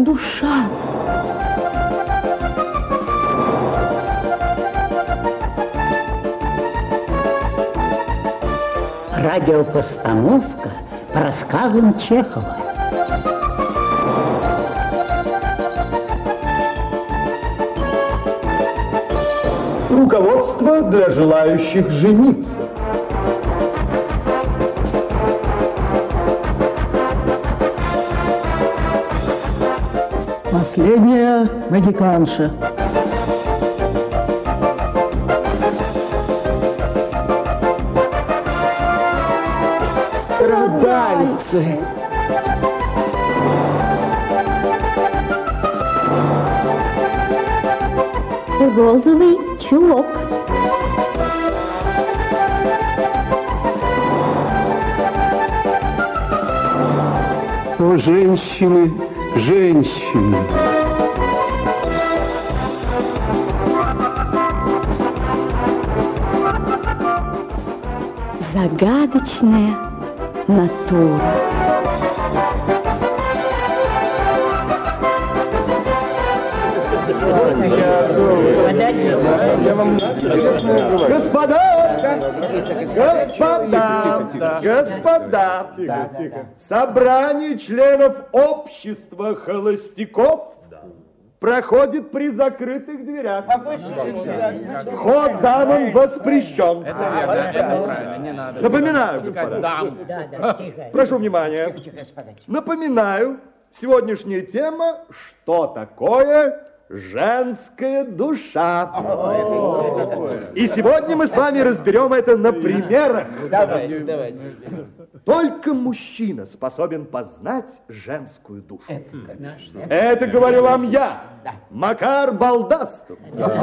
душа. Радиопостановка по рассказам Чехова. Руководство для желающих жениться. Последняя магиканша. Страдальцы. Розовый чулок. О, женщины, женщины. Загадочная натура. Господа, собрание членов общества холостяков проходит при закрытых дверях. Вход дамам воспрещен. Напоминаю, господа. Прошу внимания. Напоминаю, сегодняшняя тема «Что такое женская душа?» И сегодня мы с вами разберем это на примерах. Только мужчина способен познать женскую душу. Это говорю вам я, Макар Балдастов.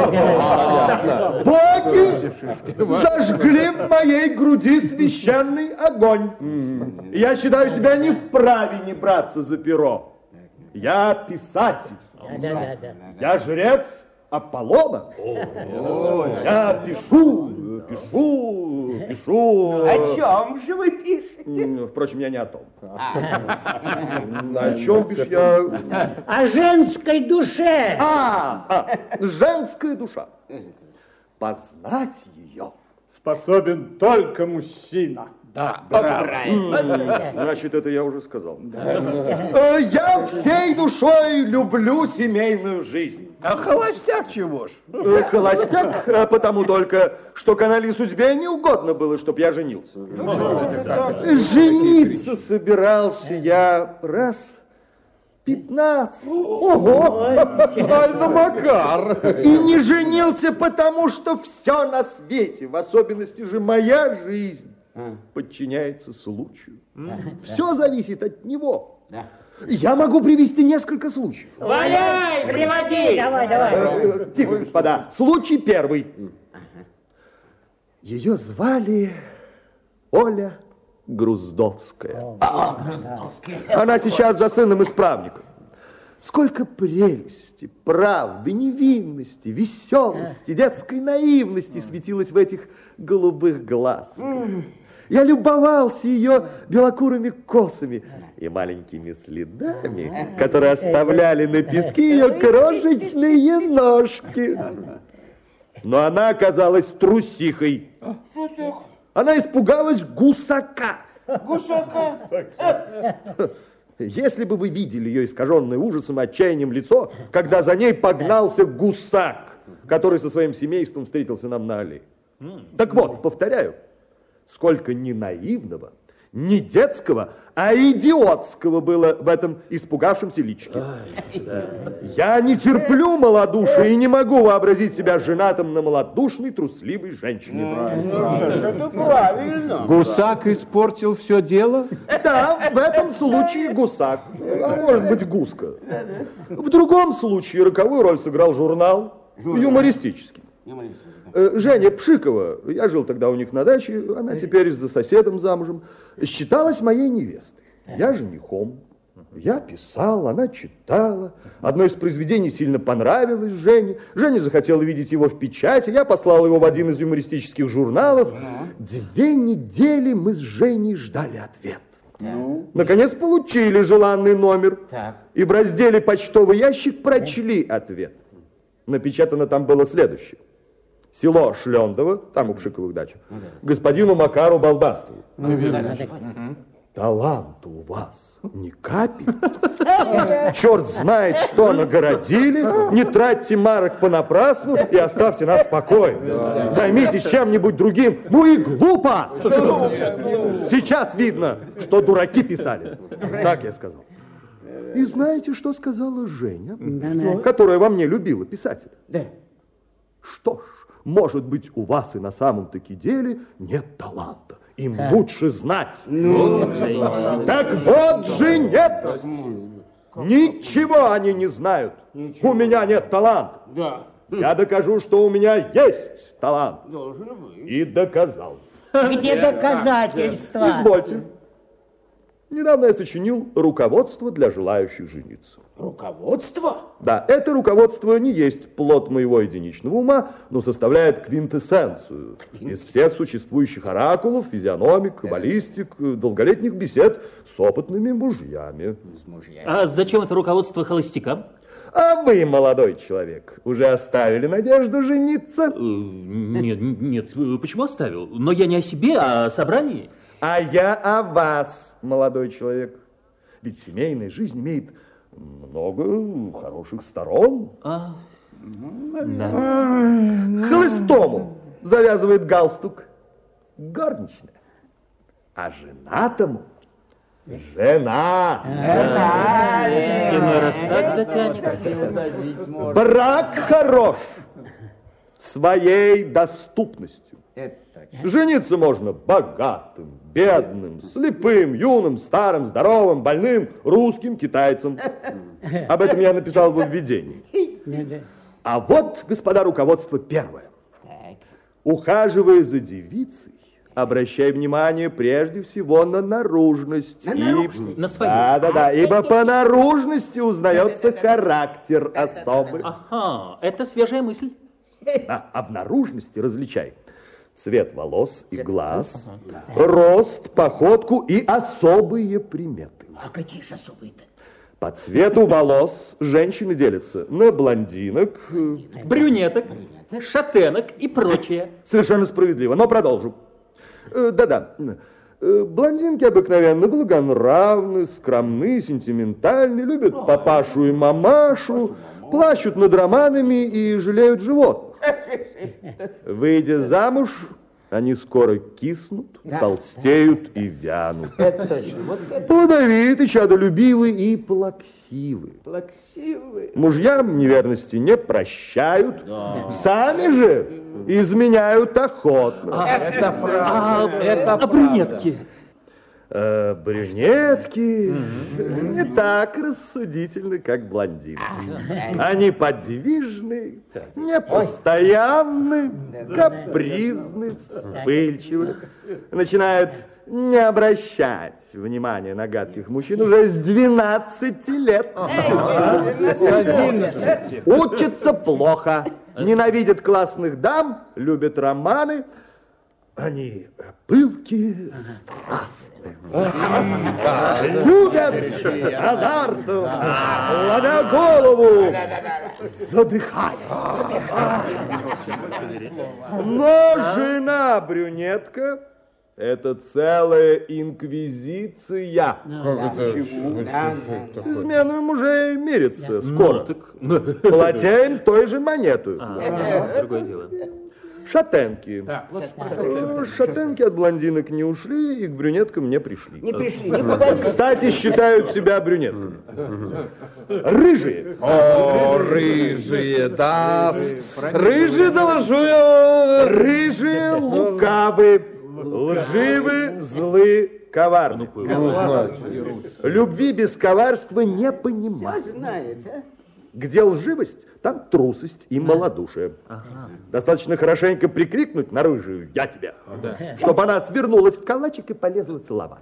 Боги зажгли в моей груди священный огонь. Я считаю себя не вправе не браться за перо. Я писатель. Я жрец Аполлона. Я пишу. О чем же вы пишете? Впрочем, я не о том. О чем пишу я? О женской душе. Женская душа. Познать ее способен только мужчина. Да, правильно. Значит, это я уже сказал. Я всей душой люблю семейную жизнь. А холостяк чего ж? Холостяк, потому только, что канале судьбе не угодно было, чтоб я женился. Жениться собирался я раз 15. Ого! Ай, ну, Макар! И не женился, потому что все на свете, в особенности же моя жизнь, подчиняется случаю. Все зависит от него. Я могу привести несколько случаев. Валяй, приводи! Давай. Тихо, господа. Случай первый. Ее звали Оля Груздовская. Она сейчас за сыном исправника. Сколько прелести, правды, невинности, веселости, детской наивности светилось в этих голубых глазках. Я любовался ее белокурыми косами и маленькими следами, которые оставляли на песке ее крошечные ножки. Но она оказалась трусихой. Она испугалась гусака. Гусака? Если бы вы видели ее искаженное ужасом и отчаянием лицо, когда за ней погнался гусак, который со своим семейством встретился нам на аллее. Так вот, повторяю, сколько не наивного, не детского, а идиотского было в этом испугавшемся личике. Я не терплю малодушия и не могу вообразить себя женатым на малодушной, трусливой женщине. Это правильно. Гусак испортил все дело? Да, в этом случае гусак, а может быть гуска. В другом случае роковую роль сыграл журнал юмористический. Женя Пшикова, я жил тогда у них на даче, она теперь за соседом замужем, считалась моей невестой. Я женихом. Я писал, она читала. Одно из произведений сильно понравилось Жене. Женя захотела видеть его в печати. Я послал его в один из юмористических журналов. 2 недели мы с Женей ждали ответ. Наконец получили желанный номер. И в разделе «Почтовый ящик» прочли ответ. Напечатано там было следующее. Село Шлендово, там у Пшиковых дач, господину Макару Балдастову. Таланта у вас ни капель. Черт знает, что нагородили. Не тратьте марок понапрасну и оставьте нас в покое. Займитесь чем-нибудь другим. Ну и глупо. Сейчас видно, что дураки писали. Так я сказал. И знаете, что сказала Женя, которая во мне любила писателя? Что ж, может быть, у вас и на самом-таки деле нет таланта. Им лучше знать. Так вот же нет. Ничего они не знают. У меня нет таланта. Я докажу, что у меня есть талант. И доказал. Где доказательства? Извольте. Недавно я сочинил руководство для желающих жениться. Руководство? Да, это руководство не есть плод моего единичного ума, но составляет квинтэссенцию из всех существующих оракулов, физиономик, каббалистик, долголетних бесед с опытными мужьями. А зачем это руководство холостякам? А вы, молодой человек, уже оставили надежду жениться? Нет, почему оставил? Но я не о себе, а о собрании. А я о вас, молодой человек. Ведь семейная жизнь имеет много хороших сторон. Холостому завязывает галстук горничная, а женатому жена. Иной раз так затянет. Брак хорош своей доступностью. Жениться можно богатым, бедным, слепым, юным, старым, здоровым, больным, русским, китайцем. Об этом я написал в введении. А вот, господа, руководство первое. Ухаживая за девицей, обращай внимание прежде всего на наружность. На свою. Да, ибо по наружности узнается характер особый. Ага, это свежая мысль. А в наружности различай цвет волос и глаз, рост, походку и особые приметы. А какие же особые-то? По цвету волос женщины делятся на блондинок, брюнеток, шатенок и прочее. Совершенно справедливо, но продолжу. Да-да. Блондинки обыкновенно благонравны, скромны, сентиментальны, любят папашу и мамашу, плачут над романами и жалеют животных. Выйдя замуж, они скоро киснут, толстеют и вянут. Плодовиты, чадолюбивы и плаксивы. Мужьям неверности не прощают, сами же изменяют охотно. Это правда. А брюнетки? Брюнетки не так рассудительны, как блондинки. Они подвижны, непостоянны, капризны, вспыльчивы. Начинают не обращать внимания на гадких мужчин уже с 12 лет. Учатся плохо, ненавидят классных дам, любят романы. Они пылкие, страстные, любят азартом, ломя голову, задыхаясь. Но жена-брюнетка — это целая инквизиция. С изменой мужей мирится скоро. Платя той же монету. Другое дело. Шатенки. Шатенки от блондинок не ушли и к брюнеткам не пришли. Кстати, считают себя брюнетками. Рыжие. О, рыжие, да. Рыжие, доложу я. Рыжие лукавы, лживы, злы, коварны. Любви без коварства не понимают. Где лживость, там трусость и малодушие. Достаточно хорошенько прикрикнуть на рыжую «Я тебя», чтобы она свернулась в калачик и полезла целовать.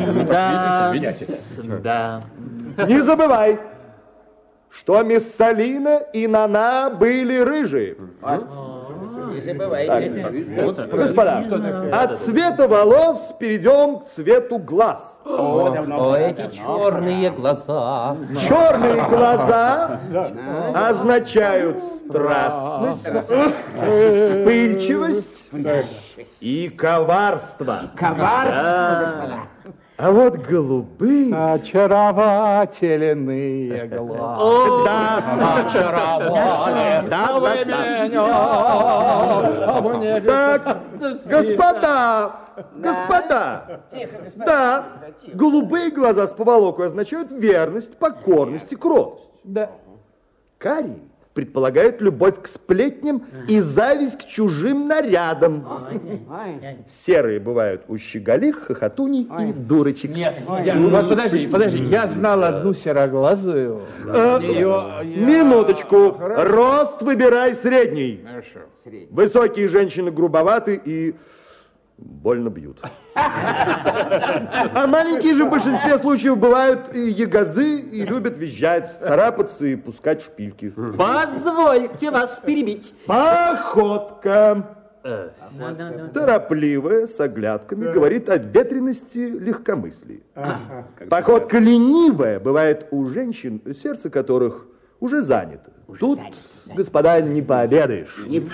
Да. Не забывай, что Миссалина и Нана были рыжие. Господа, от цвета волос перейдем к цвету глаз. Эти черные глаза. Черные глаза означают страстность, вспыльчивость и коварство. Коварство. А вот голубые... Очаровательные глаза. Да, Очаровали. да, Вы меня. Так, господа, да, голубые глаза с поволокой означают верность, покорность и кротость. Да. Карие предполагают любовь к сплетням и зависть к чужим нарядам. Серые бывают у щеголих, хохотуней и дурочек. Нет. Вот подожди. Я знал одну сероглазую. Минуточку. Рост выбирай средний. Высокие женщины грубоваты и больно бьют. А маленькие же в большинстве случаев бывают и ягозы, и любят визжать, царапаться и пускать шпильки. Позвольте вас перебить. Походка. Торопливая, с оглядками, говорит о ветрености, легкомыслии. Походка ленивая бывает у женщин, сердце которых уже занято. Тут, господа, не пообедаешь.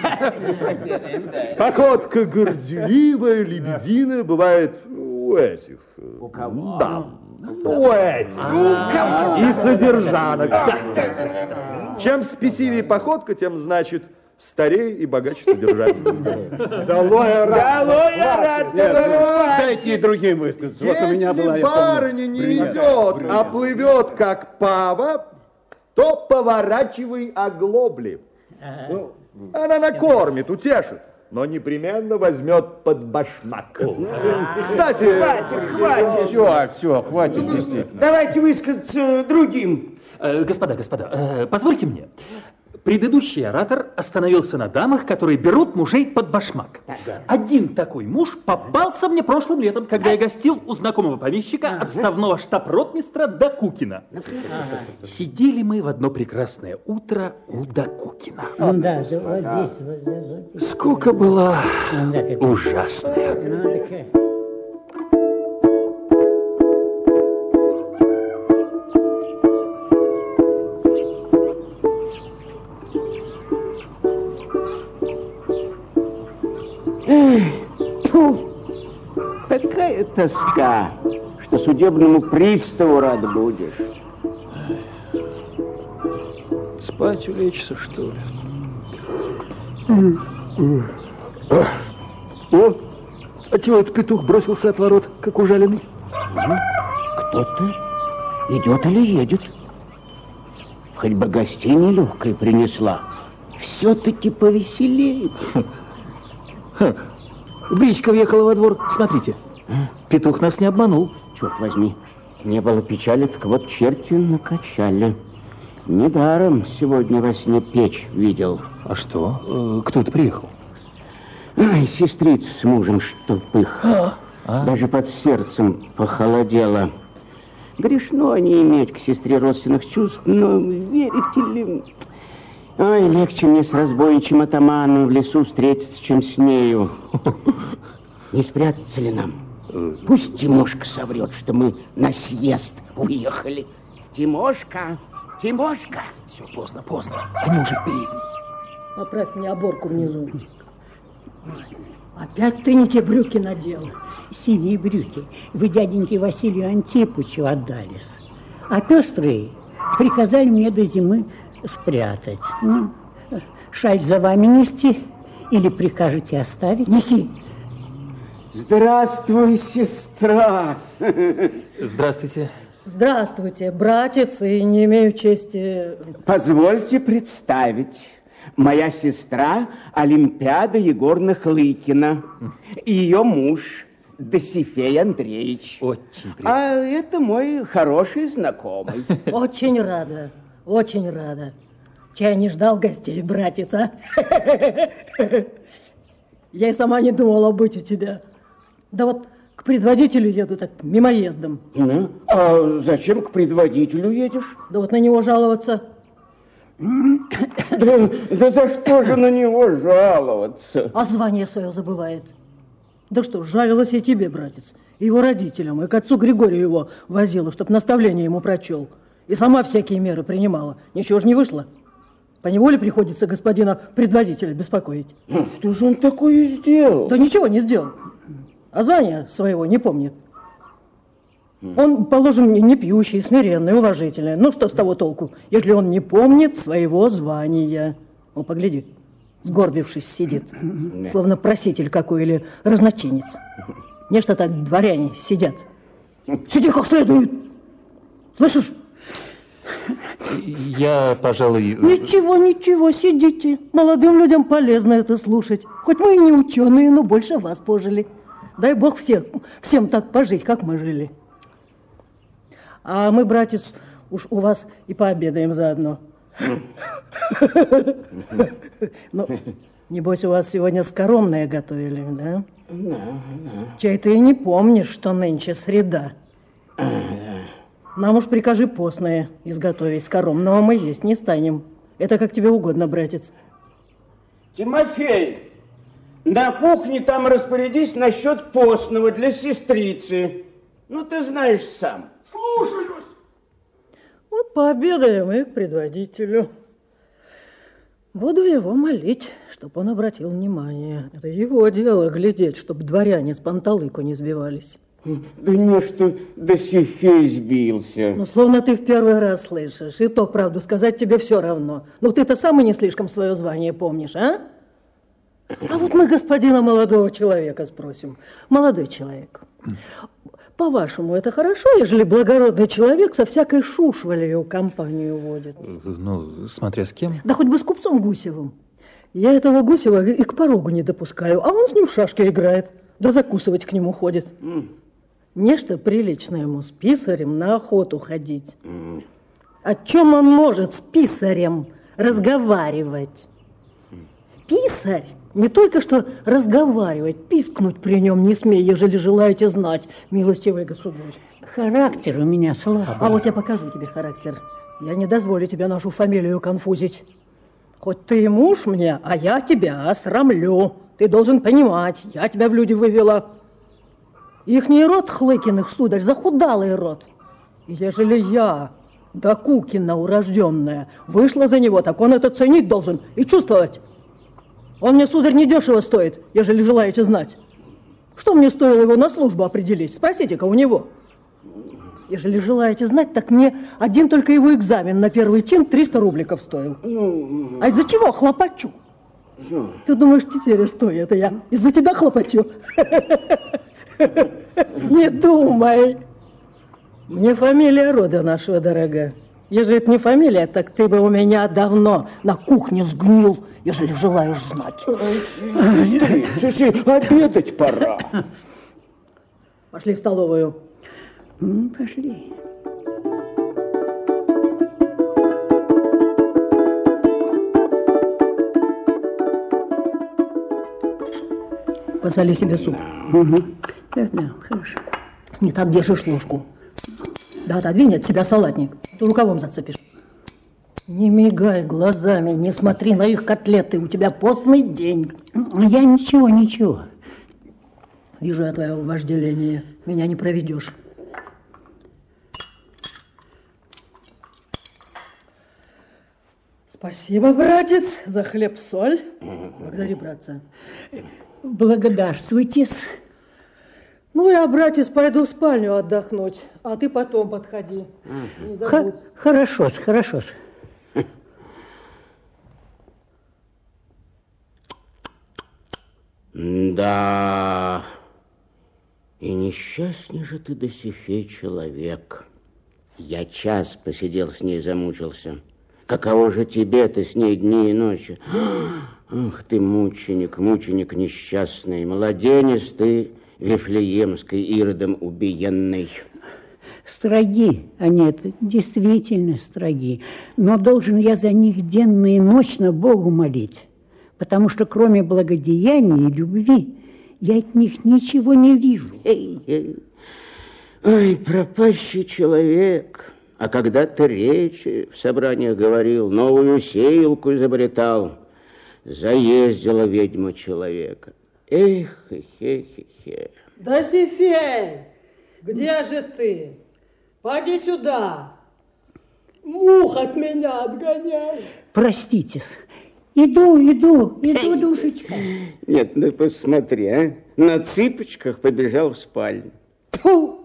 Походка горделивая, лебединая бывает у этих. У кого? Да. У этих. И содержанок. Чем спесивее походка, тем, значит, старее и богаче содержатель. Долой рад. Дайте и другим высказаться. Вот у меня была, если барыня не идет, а плывет, как пава, то поворачивай оглобли. Она накормит, утешит, но непременно возьмет под башмак. Кстати... Хватит. Все, хватит действительно. Давайте высказаться другим. Господа, позвольте мне. Предыдущий оратор остановился на дамах, которые берут мужей под башмак. Один такой муж попался мне прошлым летом, когда я гостил у знакомого помещика, отставного штаб-ротмистра Докукина. Сидели мы в одно прекрасное утро у Докукина. Да, вот здесь. Скука была ужасная. Такая тоска, что судебному приставу рад будешь. Спать улечься, что ли? О, а чего этот петух бросился от ворот, как ужаленный? Кто-то идет или едет. Хоть бы гостей нелегкой принесла. Все-таки повеселеет. Бричка въехала во двор, смотрите. Петух нас не обманул. Черт возьми, не было печали, так вот черти накачали. Недаром сегодня во сне печь видел. А что? Кто-то приехал? Ай, сестрица с мужем, чтоб их. Даже под сердцем похолодело. Грешно не иметь к сестре родственных чувств, но верите ли... Ой, легче мне с разбойничьим атаманом в лесу встретиться, чем с нею. Не спрятаться ли нам? Пусть Тимошка соврет, что мы на съезд уехали. Тимошка! Все, поздно. Они уже в передней. Поправь мне оборку внизу. Опять ты не те брюки надел. Синие брюки вы дяденьке Василию Антипычу отдались. А пестрые приказали мне до зимы спрятать. Ну, шаль за вами нести или прикажете оставить? Неси. Здравствуй, сестра. Здравствуйте. Здравствуйте, братец, и не имею чести... Позвольте представить. Моя сестра Олимпиада Егоровна Хлыкина и ее муж Досифей Андреевич. Очень приятно. А это мой хороший знакомый. Очень рада. Чай не ждал гостей, братец, а? Я и сама не думала быть у тебя. Да вот к предводителю еду так мимоездом. Ну, а зачем к предводителю едешь? Да вот на него жаловаться. Да за что же на него жаловаться? А звание свое забывает. Да что, жалилась и тебе, братец, и его родителям, и к отцу Григорию его возила, чтоб наставление ему прочел. И сама всякие меры принимала. Ничего же не вышло. Поневоле приходится господина предводителя беспокоить. Ну, что же он такое сделал? Да ничего не сделал. А звания своего не помнит. Он, положим, не пьющий, смиренный, уважительный. Ну, что с того толку, если он не помнит своего звания? Ну, погляди, сгорбившись, сидит, словно проситель какой или разночинец. Нечто так дворяне сидят. Сиди как следует. Слышишь? Я, пожалуй... Ничего, ничего, сидите. Молодым людям полезно это слушать. Хоть мы и не ученые, но больше вас пожили. Дай Бог всем так пожить, как мы жили. А мы, братец, уж у вас и пообедаем заодно. Ну, небось, у вас сегодня скоромное готовили, да? Чай ты и не помнишь, что нынче среда. Нам уж прикажи постное изготовить, скоромного мы есть не станем. Это как тебе угодно, братец. Тимофей, на кухне там распорядись насчет постного для сестрицы. Ну, ты знаешь сам. Слушаюсь. Вот пообедаем и к предводителю. Буду его молить, чтоб он обратил внимание. Это его дело глядеть, чтоб дворяне с панталыку не сбивались. Да не, что Досифей сбился. Ну, словно ты в первый раз слышишь. И то, правду сказать, тебе все равно. Ну, ты-то сам и не слишком свое звание помнишь, а? А вот мы господина молодого человека спросим. Молодой человек, по-вашему, это хорошо, ежели благородный человек со всякой шушвалью компанию водит? Ну, смотря с кем. Да хоть бы с купцом Гусевым. Я этого Гусева и к порогу не допускаю, а он с ним в шашки играет, да закусывать к нему ходит. Нечто прилично ему с писарем на охоту ходить. О чем он может с писарем разговаривать? Писарь не только что разговаривать, пискнуть при нем не смей, ежели желаете знать, милостивый государь. Характер у меня слабый. А вот я покажу тебе характер. Я не дозволю тебе нашу фамилию конфузить. Хоть ты и муж мне, а я тебя осрамлю. Ты должен понимать, я тебя в люди вывела. Ихний род Хлыкиных, сударь, захудалый род. И ежели я, да Кукина урожденная, вышла за него, так он это ценить должен и чувствовать. Он мне, сударь, недешево стоит, ежели желаете знать. Что мне стоило его на службу определить? Спросите-ка у него. Ежели желаете знать, так мне один только его экзамен на первый чин 300 рубликов стоил. А из-за чего хлопочу? Ты думаешь, теперь что это я? Из-за тебя хлопочу? Не думай. Мне фамилия рода нашего дорога. Ежели б не фамилия, так ты бы у меня давно на кухне сгнил, ежели желаешь знать. Обедать пора. Пошли в столовую. Пошли. Посоли себе суп. Да, хорошо. Не так держишь ложку. Да, отодвинь от себя салатник. Ты рукавом зацепишь. Не мигай глазами, не смотри на их котлеты. У тебя постный день. Я ничего. Вижу я твое вожделение. Меня не проведешь. Спасибо, братец, за хлеб-соль. Благодари, братца. Благодарствуйтесь. Ну, я, братец, пойду в спальню отдохнуть, а ты потом подходи. Не забудь. Хорошо. Да, и несчастный же ты, Досифей, человек. Я час посидел с ней, замучился. Каково же тебе-то с ней дни и ночи? Ах ты, мученик несчастный, младенец ты, Вифлеемской Иродом убиенный. Строги они, это действительно строги. Но должен я за них денно и ночно Богу молить, потому что кроме благодеяния и любви я от них ничего не вижу. Ой, пропащий человек, А когда ты речи в собраниях говорил, новую сеялку изобретал, заездила ведьма человека. Эх, хе-хе-хе. Досифей, где же ты? Поди сюда. Мух от меня отгоняй. Простите, иду, душечка. Нет, ну посмотри, а. На цыпочках побежал в спальню. Фу!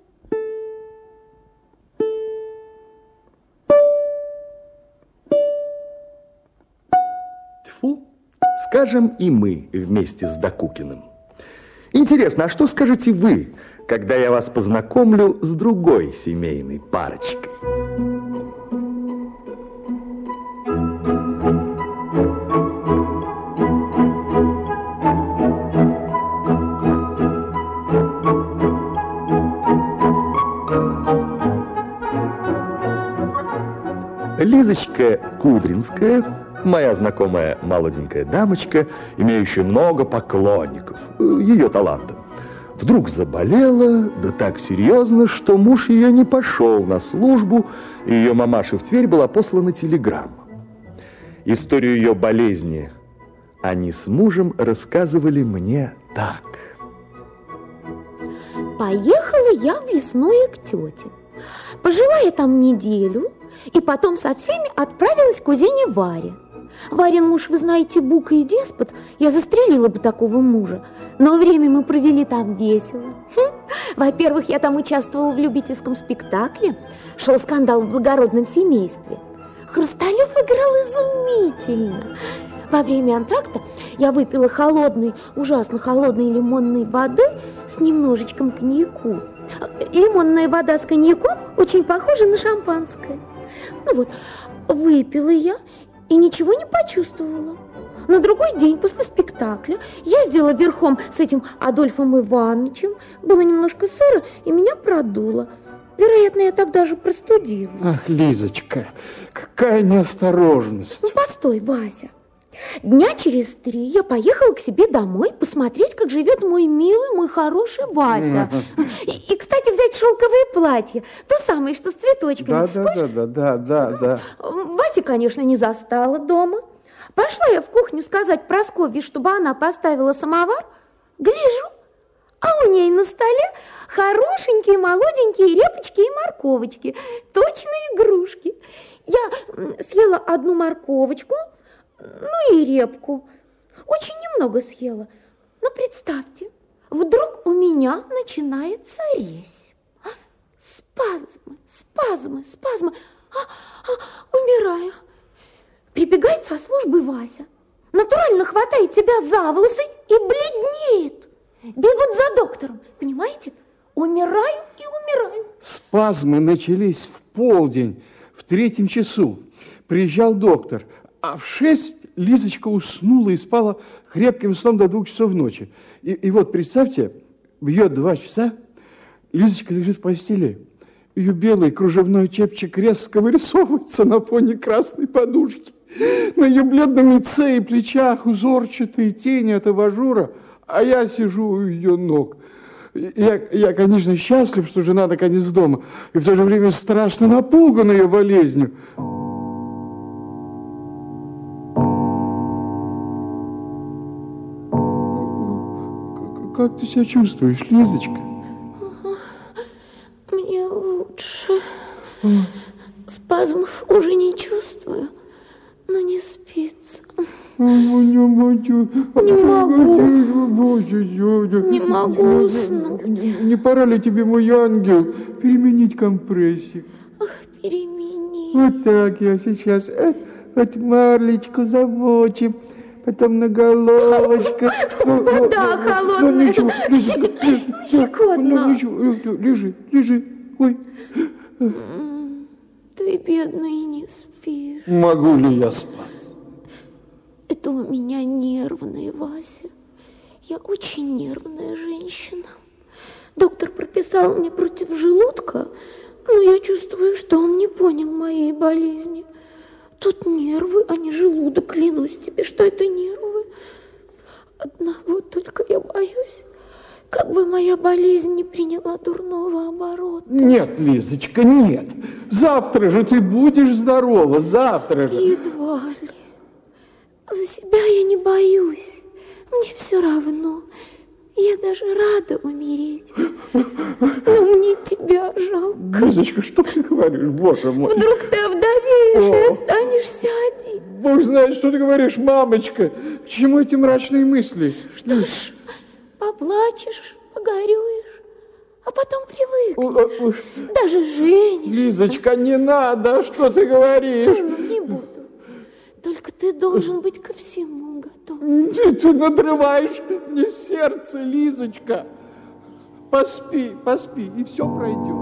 Тьфу, скажем и мы вместе с Докукиным. Интересно, а что скажете вы, когда я вас познакомлю с другой семейной парочкой? Лизочка Кудринская, моя знакомая молоденькая дамочка, имеющая много поклонников, ее талантом, вдруг заболела, да так серьезно, что муж ее не пошел на службу, и ее мамаше в Тверь была послана телеграмма. Историю ее болезни они с мужем рассказывали мне так. Поехала я в лесное к тете. Пожила я там неделю, и потом со всеми отправилась к кузине Варе. Варин муж, вы знаете, бука и деспот, я застрелила бы такого мужа, но время мы провели там весело. Во-первых, я там участвовала в любительском спектакле, шел скандал в благородном семействе. Хрусталев играл изумительно. Во время антракта я выпила холодной, ужасно холодной лимонной воды с немножечком коньяку. Лимонная вода с коньяком очень похожа на шампанское. Ну вот, выпила я и ничего не почувствовала. На другой день после спектакля ездила верхом с этим Адольфом Ивановичем. Было немножко сыро, и меня продуло. Вероятно, я тогда же простудилась. Ах, Лизочка, какая неосторожность. Ну, постой, Вася. Дня через 3 я поехала к себе домой посмотреть, как живет мой милый, мой хороший Вася. И, кстати, взять шелковое платье, то самое, что с цветочками. Да. Вася, конечно, не застала дома. Пошла я в кухню сказать Прасковье, чтобы она поставила самовар. Гляжу, а у ней на столе хорошенькие молоденькие репочки и морковочки, точные игрушки. Я съела одну морковочку, ну и репку. Очень немного съела. Но представьте, вдруг у меня начинается резь. Спазмы. Умираю. Прибегает со службы Вася. Натурально хватает тебя за волосы и бледнеет. Бегут за доктором. Понимаете? Умираю и умираю. Спазмы начались в полдень, в 3 часу. Приезжал доктор. А в 6 Лизочка уснула и спала крепким сном до 2 часов ночи. И вот, представьте, бьет 2 часа, Лизочка лежит в постели. Ее белый кружевной чепчик резко вырисовывается на фоне красной подушки. На ее бледном лице и плечах узорчатые тени от абажура, а я сижу у ее ног. Я, конечно, счастлив, что жена наконец дома, и в то же время страшно напуган ее болезнью. Как ты себя чувствуешь, Лизочка? Мне лучше. Спазмов уже не чувствую, но не спится. Не могу уснуть. Не пора ли тебе, мой ангел, переменить компрессик? Ах, перемени. Вот так я сейчас. Вот Марлечку замочим. Потом на головочку. Вода холодная. Щекотно. Лежи. Ой. Ты, бедный, не спишь. Могу ли я спать? Это у меня нервная, Вася. Я очень нервная женщина. Доктор прописал мне против желудка, но я чувствую, что он не понял моей болезни. Тут нервы, а не желудок, клянусь тебе, что это нервы. Одного только я боюсь. как бы моя болезнь не приняла дурного оборота. Нет, Лизочка, нет. Завтра же ты будешь здорова, завтра же. Едва ли. За себя я не боюсь. Мне все равно. Я даже рада умереть. Но мне тебя жалко. Лизочка, что ты говоришь, боже мой? Вдруг ты овдовеешь и останешься один. Бог знает, что ты говоришь, мамочка. К чему эти мрачные мысли? Что ж, поплачешь, погорюешь, а потом привыкнешь. Даже женишься. Лизочка, не надо, что ты говоришь? Не буду. Только ты должен быть ко всему готов. Ты надрываешь мне сердце, Лизочка. Поспи, поспи, и все пройдет.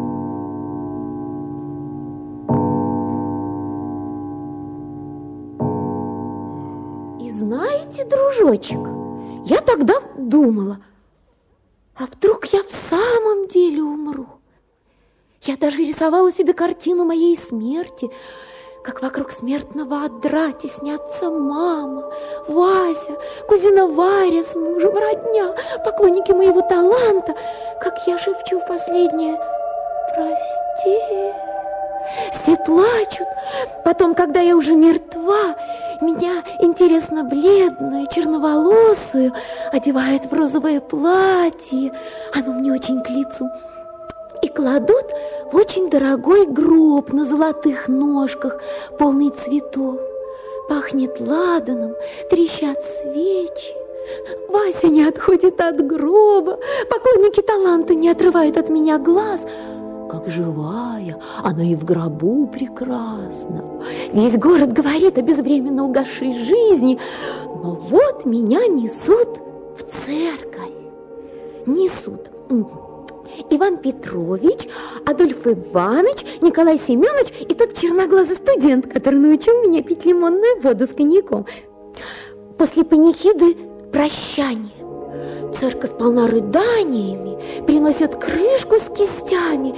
И знаете, дружочек, я тогда думала, а вдруг я в самом деле умру? Я даже рисовала себе картину моей смерти, как вокруг смертного одра теснятся мама, Вася, кузина Варя с мужем, родня, поклонники моего таланта, как я шепчу в последнее «Прости». Все плачут. Потом, когда я уже мертва, меня, интересно, бледную, черноволосую, одевают в розовое платье. Оно мне очень к лицу. И кладут в очень дорогой гроб на золотых ножках, полный цветов. Пахнет ладаном, трещат свечи. Вася не отходит от гроба, поклонники таланта не отрывают от меня глаз. Как живая, она и в гробу прекрасна. Весь город говорит о безвременно угасшей жизни, но вот меня несут в церковь. Несут Иван Петрович, Адольф Иванович, Николай Семенович и тот черноглазый студент, который научил меня пить лимонную воду с коньяком. После панихиды прощание. Церковь полна рыданиями, приносят крышку с кистями,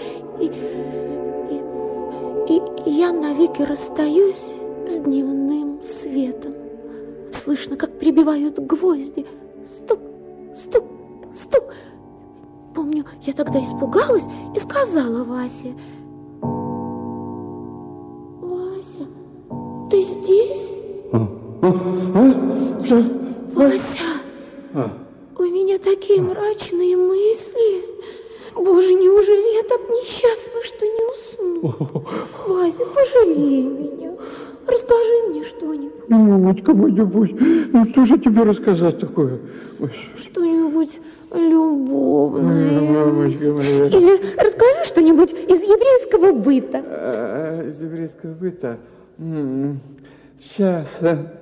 и я навеки расстаюсь с дневным светом. Слышно, как прибивают гвозди. Стук, стук, стук. Помню, я тогда испугалась и сказала Васе: «Вася, ты здесь?» Вася, у меня такие мрачные мысли. Боже, неужели я так несчастна, что не усну? Вася, пожалей меня. Расскажи мне что-нибудь. Мамочка, ну что же тебе рассказать такое? Что-нибудь любовное. Мамочка моя. Или расскажи что-нибудь из еврейского быта. Из еврейского быта? Сейчас.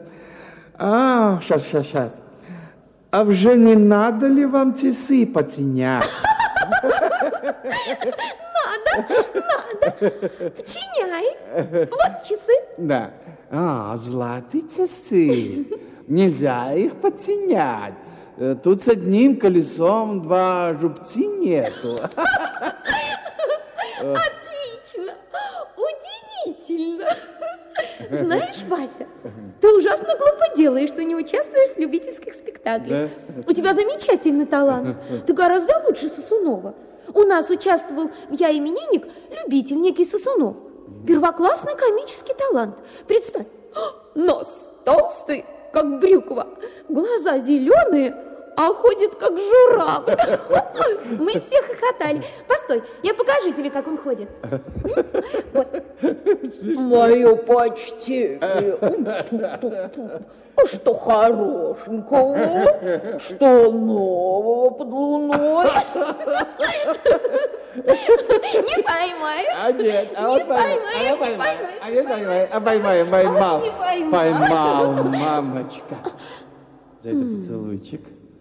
Сейчас. А вже не надо ли вам часы починять? Надо. Починяй. Вот часы. Да. Золотые часы. Нельзя их починять. Тут с одним колесом два зубца нету. Отлично. Удивительно. Знаешь, Вася, ты ужасно глупо делаешь, что не участвуешь в любительских спектаклях. Да? У тебя замечательный талант. Ты гораздо лучше Сосунова. У нас участвовал в «Я именинник» любитель, некий Сосунов. Первоклассный комический талант. Представь, нос толстый, как брюква, глаза зеленые, а ходит, как журавль. Мы все хохотали. Постой, я покажу тебе, как он ходит. Вот. Мое почтение. Что хорошенького, что нового под луной. Не поймаю. Не поймаю. Поймал, мамочка. За это поцелуйчик.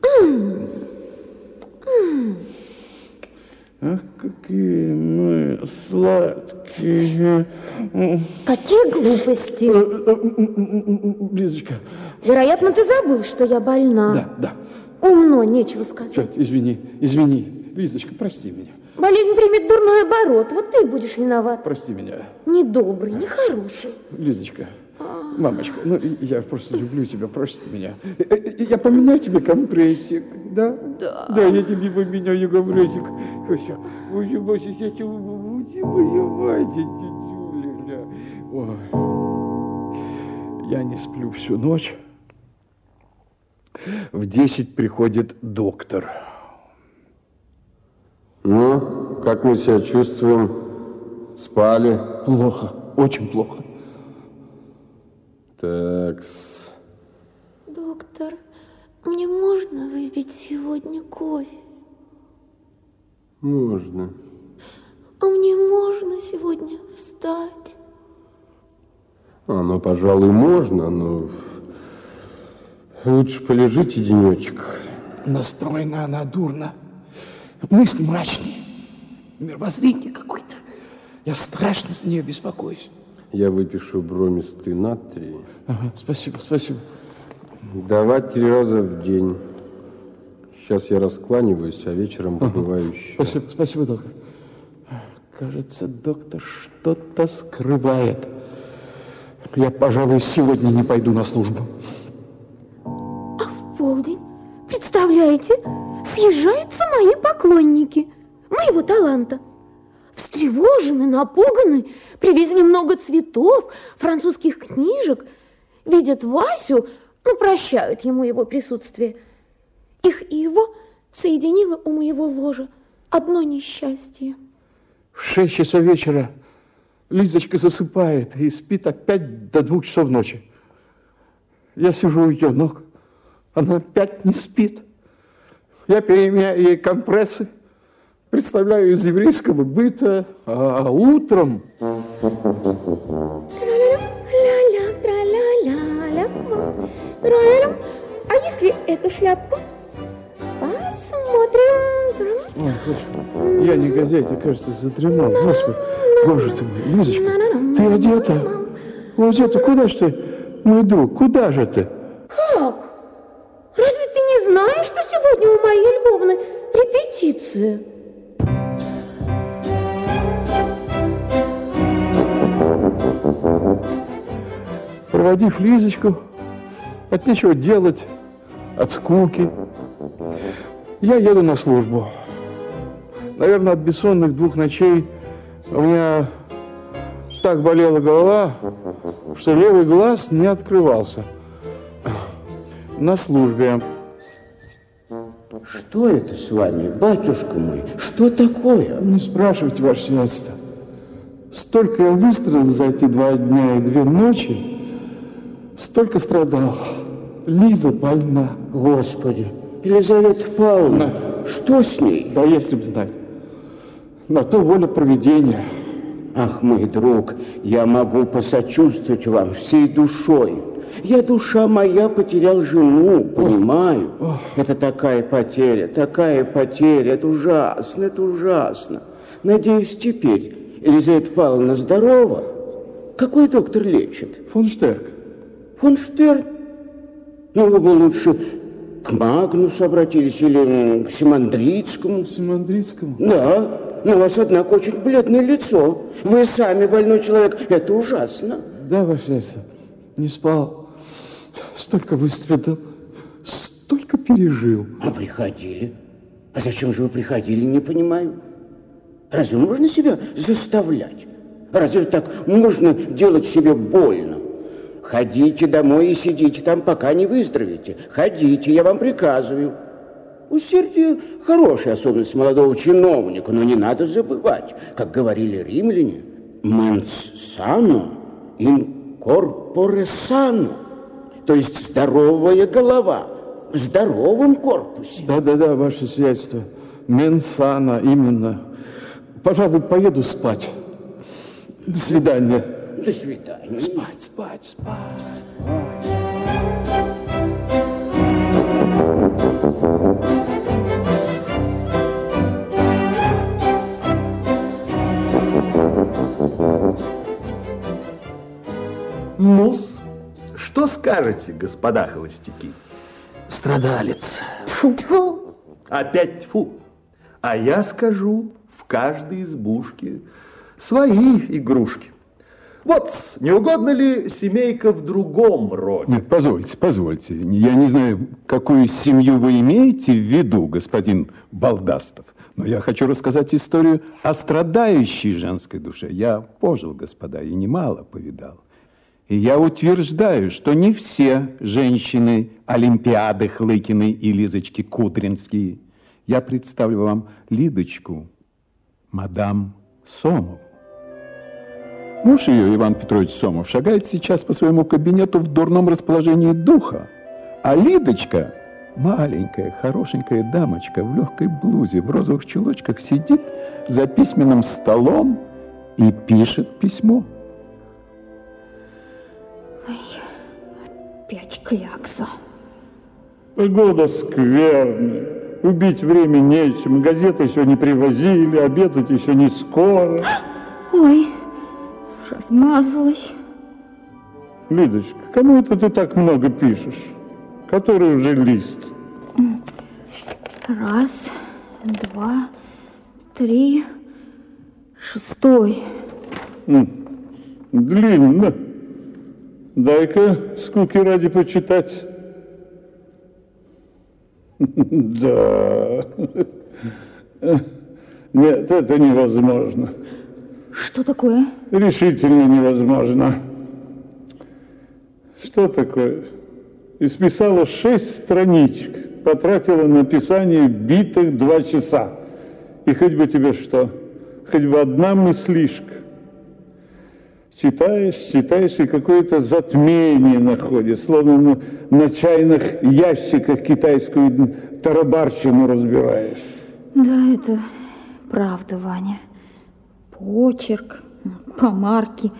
Ах, какие мы сладкие. Какие глупости. Лизочка. Вероятно, ты забыл, что я больна. Да. Умно, нечего сказать. Что, извини. Лизочка, прости меня. Болезнь примет дурной оборот. Вот ты будешь виноват. Прости меня. Недобрый, нехороший. Лизочка. Мамочка, я просто люблю тебя, прости меня. Я поменяю тебе компрессик. Да? Да. Да, я тебе поменяю гамрезик. Моя мать, Юля. Ой. Я не сплю всю ночь. В 10 приходит доктор. Ну, как мы себя чувствуем? Спали? Плохо, очень плохо. Такс. Доктор, мне можно выпить сегодня кофе? Можно. А мне можно сегодня встать? Ну, пожалуй, можно, но лучше полежите денечек. Настроена она дурно. Мысли мрачные. Мировоззрение какое-то. Я страшно с нее беспокоюсь. Я выпишу бромистый натрий. Ага, спасибо, спасибо. Давать 3 раза в день. Сейчас я раскланиваюсь, а вечером побываю еще. Спасибо, спасибо, доктор. Кажется, доктор что-то скрывает. Я, пожалуй, сегодня не пойду на службу. А в полдень, представляете, съезжаются мои поклонники моего таланта. Встревожены, напуганы, привезли много цветов, французских книжек, видят Васю, прощают ему его присутствие. Их и его соединило у моего ложа одно несчастье. В 6 часов вечера Лизочка засыпает и спит опять до 2 часов ночи. Я сижу у ее ног, она опять не спит. Я переменяю ей компрессы, представляю из еврейского быта, а утром... А если эту шляпку? Посмотрим. Ой, Господи, я негодяй, кажется, задремал. Господи, боже ты мой, Лизочка, ты одета? Одета, куда ж ты, мой друг, куда же ты? Как? Разве ты не знаешь, что сегодня у Марии Львовны репетиция? Проводив Лизочку, от нечего делать, от скуки, я еду на службу. Наверное, от бессонных 2 ночей у меня так болела голова, что левый глаз не открывался. На службе. Что это с вами, батюшка мой? Что такое? Не спрашивайте, ваше сиятельство. Столько я выстрадал за эти 2 дня и 2 ночи, столько страдал. Лиза больна. Господи, Елизавета Павловна, что с ней? Да если б знать. На то воля провидения. Ах, мой друг, я могу посочувствовать вам всей душой. Я, душа моя, потерял жену, понимаю. Это такая потеря, это ужасно, это ужасно. Надеюсь, теперь Елизавета Павловна здорова? Какой доктор лечит? Фон Штерк. Фон Штерк? Ну, вы бы лучше к Магнусу обратились или к Симандрицкому. Симандрицкому? Да. Но у вас, однако, очень бледное лицо. Вы сами больной человек. Это ужасно. Да, ваше сиятельство. Не спал. Столько выстрадал. Столько пережил. А приходили? А зачем же вы приходили, не понимаю. Разве можно себя заставлять? Разве так можно делать себе больно? Ходите домой и сидите там, пока не выздоровеете. Ходите, я вам приказываю. Усердие – хорошая особенность молодого чиновника, но не надо забывать, как говорили римляне, «mens sano in corpore sano», то есть здоровая голова в здоровом корпусе. Да, ваше сиятельство. Менсана, именно. Пожалуй, поеду спать. До свидания. До свидания. Спать. Ну-с, что скажете, господа холостяки? Страдалец. Тьфу. Опять тьфу. А я скажу, в каждой избушке свои игрушки. Вот, не угодно ли семейка в другом роде? Нет, позвольте. Я не знаю, какую семью вы имеете в виду, господин Балдастов. Но я хочу рассказать историю о страдающей женской душе. Я пожил, господа, и немало повидал. И я утверждаю, что не все женщины Олимпиады Хлыкиной и Лизочки Кудринские. Я представлю вам Лидочку, мадам Сомову. Муж ее, Иван Петрович Сомов, шагает сейчас по своему кабинету в дурном расположении духа. А Лидочка, маленькая, хорошенькая дамочка в легкой блузе, в розовых чулочках, сидит за письменным столом и пишет письмо. Ой, опять клякса. Погода скверная. Убить время нечем. Газеты еще не привозили, обедать еще не скоро. Ой, размазалась. Лидочка, кому это ты так много пишешь? Который уже лист? 1, 2, 3, 6. Длинно. Дай-ка скуки ради почитать. Да. Нет, это невозможно. Что такое? Решительно невозможно. Что такое? Исписала 6 страничек, потратила на написание битых 2 часа. И хоть бы тебе что, хоть бы одна мыслишка. Читаешь, и какое-то затмение находишь, словно на чайных ящиках китайскую тарабарщину разбираешь. Да, это правда, Ваня. Почерк, помарки.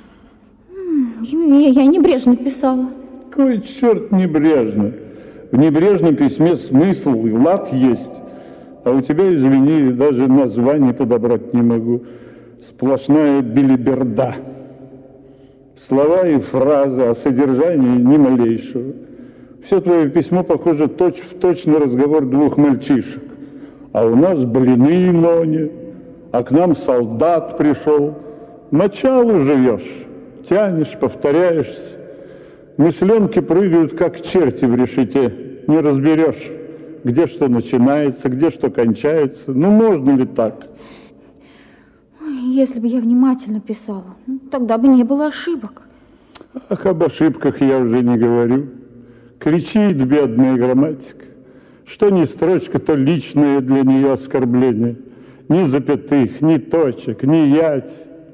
Я небрежно писала. Какой черт небрежно? В небрежном письме смысл и лад есть. А у тебя, извини, даже название подобрать не могу. Сплошная белиберда. Слова и фразы, а содержания ни малейшего. Все твое письмо похоже точь-в-точь на разговор 2 мальчишек. А у нас блины Ноне, а к нам солдат пришел. Началу живешь, тянешь, повторяешься. Мысленки прыгают, как черти в решете. Не разберешь, где что начинается, где что кончается. Ну, можно ли так? Если бы я внимательно писала, тогда бы не было ошибок. Ах, об ошибках я уже не говорю. Кричит бедная грамматика. Что ни строчка, то личное для нее оскорбление. Ни запятых, ни точек, ни ять.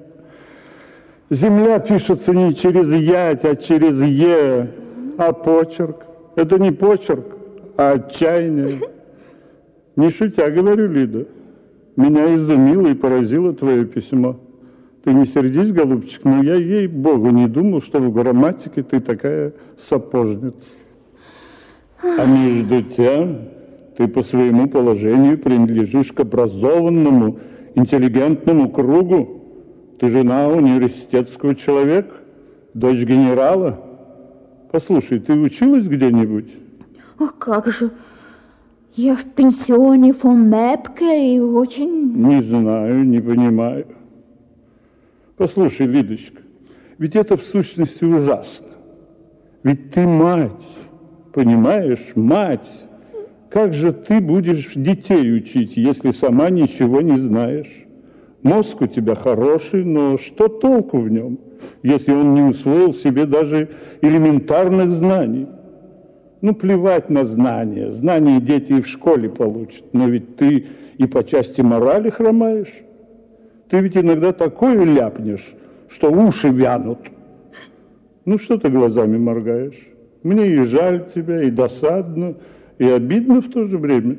Земля пишется не через ять, а через е. А почерк? Это не почерк, а отчаяние. Не шутя говорю, Лида. Меня изумило и поразило твое письмо. Ты не сердись, голубчик, но я, ей-богу, не думал, что в грамматике ты такая сапожница. А между тем, ты по своему положению принадлежишь к образованному, интеллигентному кругу. Ты жена университетского человека, дочь генерала. Послушай, ты училась где-нибудь? А как же? Я в пенсионе фон Мепке и очень... Не знаю, не понимаю. Послушай, Лидочка, ведь это в сущности ужасно. Ведь ты мать, понимаешь, мать. Как же ты будешь детей учить, если сама ничего не знаешь? Мозг у тебя хороший, но что толку в нем, если он не усвоил себе даже элементарных знаний? Ну, плевать на знания. Знания дети и в школе получат. Но ведь ты и по части морали хромаешь. Ты ведь иногда такое ляпнешь, что уши вянут. Ну, что ты глазами моргаешь? Мне и жаль тебя, и досадно, и обидно в то же время.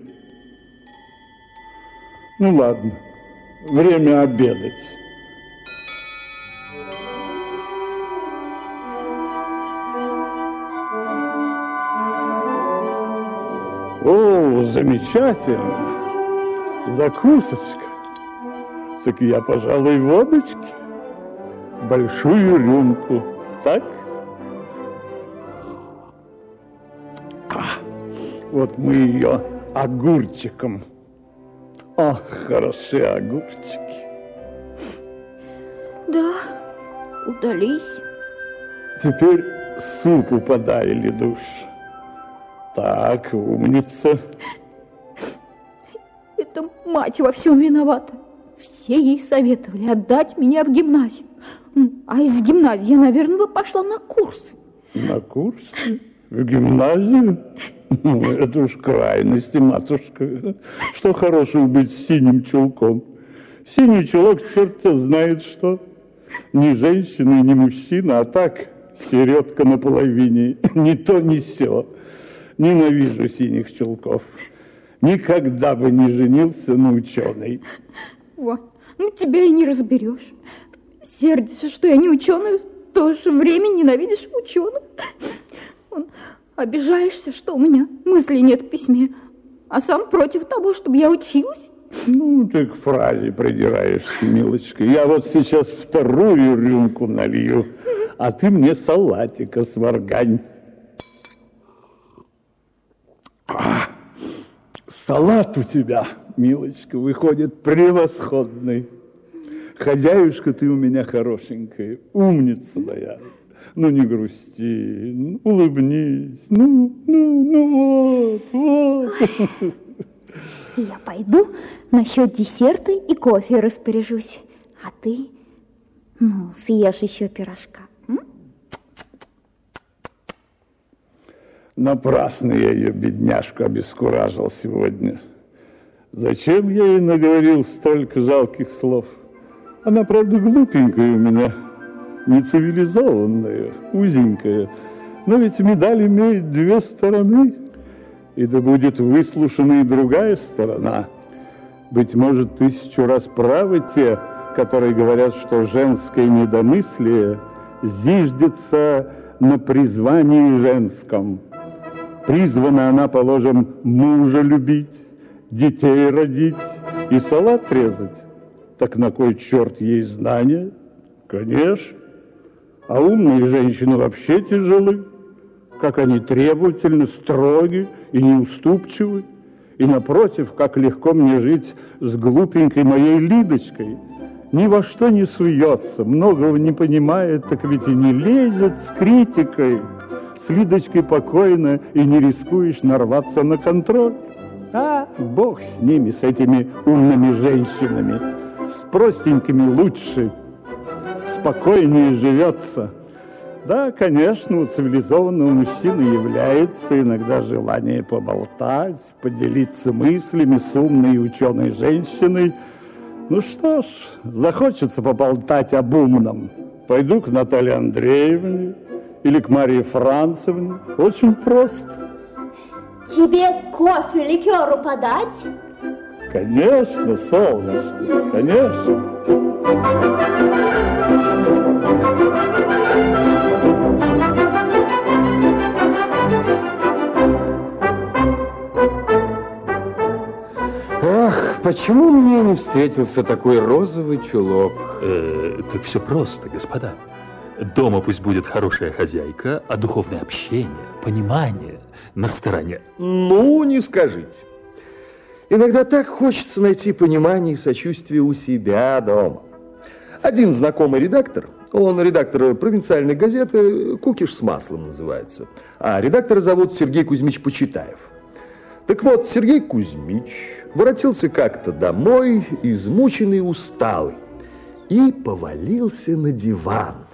Ну, ладно, время обедать. О, замечательно. Закусочка. Так я, пожалуй, водочки. Большую рюмку. Так? Вот мы ее огурчиком. Ох, хорошие огурчики. Да, удались. Теперь супу подай, Лидуш. Так, умница. Это мать во всем виновата. Все ей советовали отдать меня в гимназию. А из гимназии я, наверное, бы пошла на курсы. На курсы? В гимназию? Ну, это уж крайности, матушка. Что хорошего быть с синим чулком? Синий чулок, черт-то знает что. Ни женщина, ни мужчина, а так середка на половине. Ни то, ни сё. Ненавижу синих чулков. Никогда бы не женился на ученой. Вот, ну тебя и не разберешь. Сердишься, что я не ученый, в то же время ненавидишь ученых. Обижаешься, что у меня мыслей нет в письме, а сам против того, чтобы я училась. Ну, ты к фразе придираешься, милочка. Я вот сейчас вторую рюмку налью, а ты мне салатика сваргань. Салат у тебя, милочка, выходит превосходный. Хозяюшка ты у меня хорошенькая, умница моя. Ну, не грусти, улыбнись. Ну, вот. Я пойду насчет десерта и кофе распоряжусь. А ты, съешь еще пирожка. Напрасно я ее, бедняжку, обескуражил сегодня. Зачем я ей наговорил столько жалких слов? Она, правда, глупенькая у меня, нецивилизованная, узенькая. Но ведь медаль имеет две стороны, и да будет выслушана и другая сторона. Быть может, 1000 раз правы те, которые говорят, что женское недомыслие зиждется на призвании женском. Призвана она, положим, мужа любить, детей родить и салат резать. Так на кой черт ей знания? Конечно. А умные женщины вообще тяжелы. Как они требовательны, строги и неуступчивы. И напротив, как легко мне жить с глупенькой моей Лидочкой. Ни во что не суется, многого не понимает, так ведь и не лезет с критикой. С Лидочкой покойно и не рискуешь нарваться на контроль. А, бог с ними, с этими умными женщинами. С простенькими лучше, спокойнее живется. Да, конечно, у цивилизованного мужчины является иногда желание поболтать, поделиться мыслями с умной и ученой женщиной. Ну что ж, захочется поболтать об умном. Пойду к Наталье Андреевне или к Марии Францевне. Очень просто. Тебе кофе, ликеру подать? Конечно, солнышко, конечно. Ах, почему мне не встретился такой розовый чулок? Так все просто, господа. Дома пусть будет хорошая хозяйка, а духовное общение, понимание на стороне. Ну, не скажите. Иногда так хочется найти понимание и сочувствие у себя дома. Один знакомый редактор, он редактор провинциальной газеты «Кукиш с маслом» называется, а редактора зовут Сергей Кузьмич Почитаев. Так вот, Сергей Кузьмич воротился как-то домой, измученный и усталый, и повалился на диван.